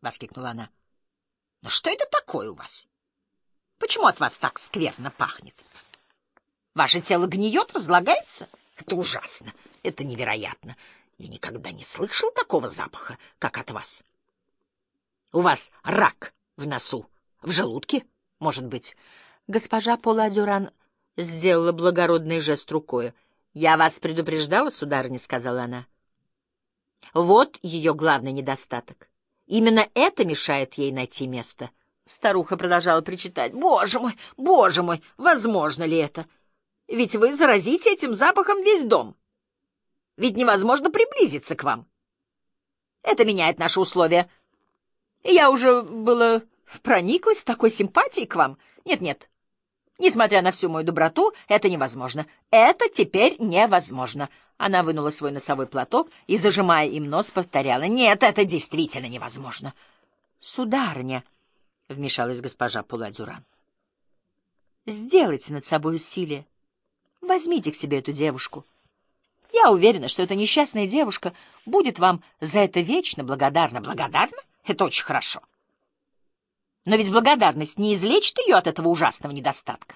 воскликнула она. — Но что это такое у вас? Почему от вас так скверно пахнет? Ваше тело гниет, разлагается? Это ужасно, это невероятно. Я никогда не слышал такого запаха, как от вас. У вас рак в носу, в желудке, может быть. Госпожа Пола Дюран сделала благородный жест рукой. — Я вас предупреждала, сударыня, — сказала она. Вот ее главный недостаток. Именно это мешает ей найти место. Старуха продолжала причитать. Боже мой, возможно ли это? Ведь вы заразите этим запахом весь дом. Ведь невозможно приблизиться к вам. Это меняет наши условия. Я уже было прониклась такой симпатией к вам. Нет. Несмотря на всю мою доброту, это невозможно. Это теперь невозможно. Она вынула свой носовой платок и, зажимая им нос, повторяла. Нет, это действительно невозможно. Сударыня, — вмешалась госпожа Пола Дюран, — сделайте над собой усилие. Возьмите к себе эту девушку. Я уверена, что эта несчастная девушка будет вам за это вечно благодарна. Благодарна? Это очень хорошо. Но ведь благодарность не излечит ее от этого ужасного недостатка.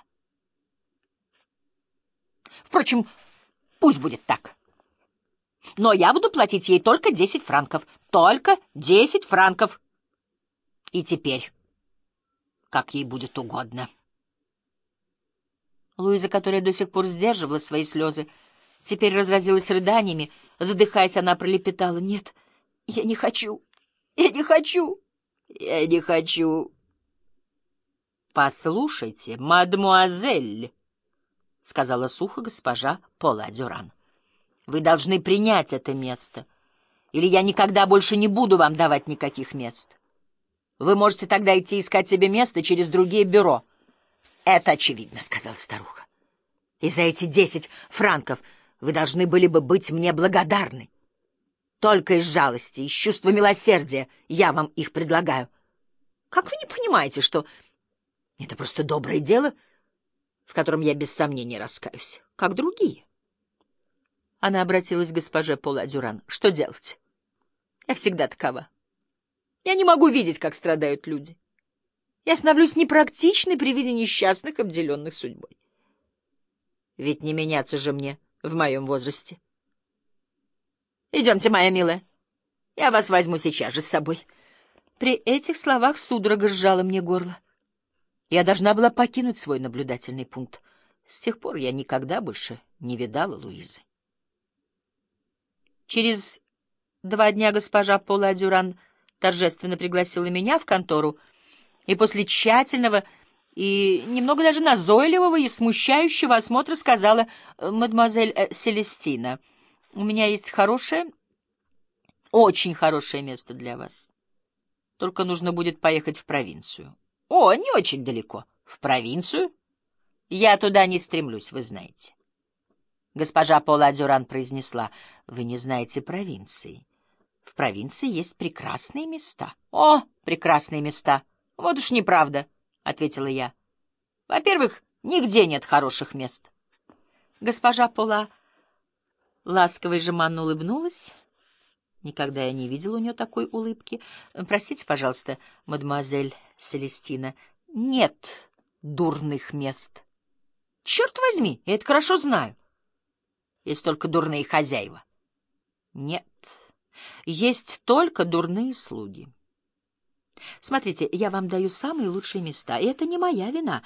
Впрочем, пусть будет так. Но я буду платить ей только 10 франков. Только 10 франков. И теперь, как ей будет угодно. Луиза, которая до сих пор сдерживала свои слезы, теперь разразилась рыданиями. Задыхаясь, она пролепетала. — Нет, я не хочу. Я не хочу. Я не хочу. — Послушайте, мадемуазель, — сказала сухо госпожа Пола Дюран, — вы должны принять это место, или я никогда больше не буду вам давать никаких мест. Вы можете тогда идти искать себе место через другие бюро. — Это очевидно, — сказала старуха. — И за эти 10 франков вы должны были бы быть мне благодарны. Только из жалости, из чувства милосердия я вам их предлагаю. Как вы не понимаете, что это просто доброе дело, в котором я без сомнения раскаюсь, как другие? Она обратилась к госпоже Пола Дюран. — Что делать? Я всегда такова. Я не могу видеть, как страдают люди. Я становлюсь непрактичной при виде несчастных, обделенных судьбой. Ведь не меняться же мне в моем возрасте. Идемте, моя милая. Я вас возьму сейчас же с собой. При этих словах судорога сжала мне горло. Я должна была покинуть свой наблюдательный пункт. С тех пор я никогда больше не видала Луизы. Через 2 дня госпожа Пола Дюран торжественно пригласила меня в контору и после тщательного и немного даже назойливого и смущающего осмотра сказала: «Мадемуазель Селестина, у меня есть хорошее, очень хорошее место для вас. Только нужно будет поехать в провинцию». «О, не очень далеко. В провинцию? Я туда не стремлюсь, вы знаете». Госпожа Пола Дюран произнесла: «Вы не знаете провинции. В провинции есть прекрасные места». «О, прекрасные места! Вот уж неправда», — ответила я. «Во-первых, нигде нет хороших мест». Госпожа Пола ласково и жеманно улыбнулась. Никогда я не видела у нее такой улыбки. «Простите, пожалуйста, мадемуазель Селестина, нет дурных мест». «Черт возьми, я это хорошо знаю. Есть только дурные хозяева». «Нет, есть только дурные слуги. Смотрите, я вам даю самые лучшие места, и это не моя вина.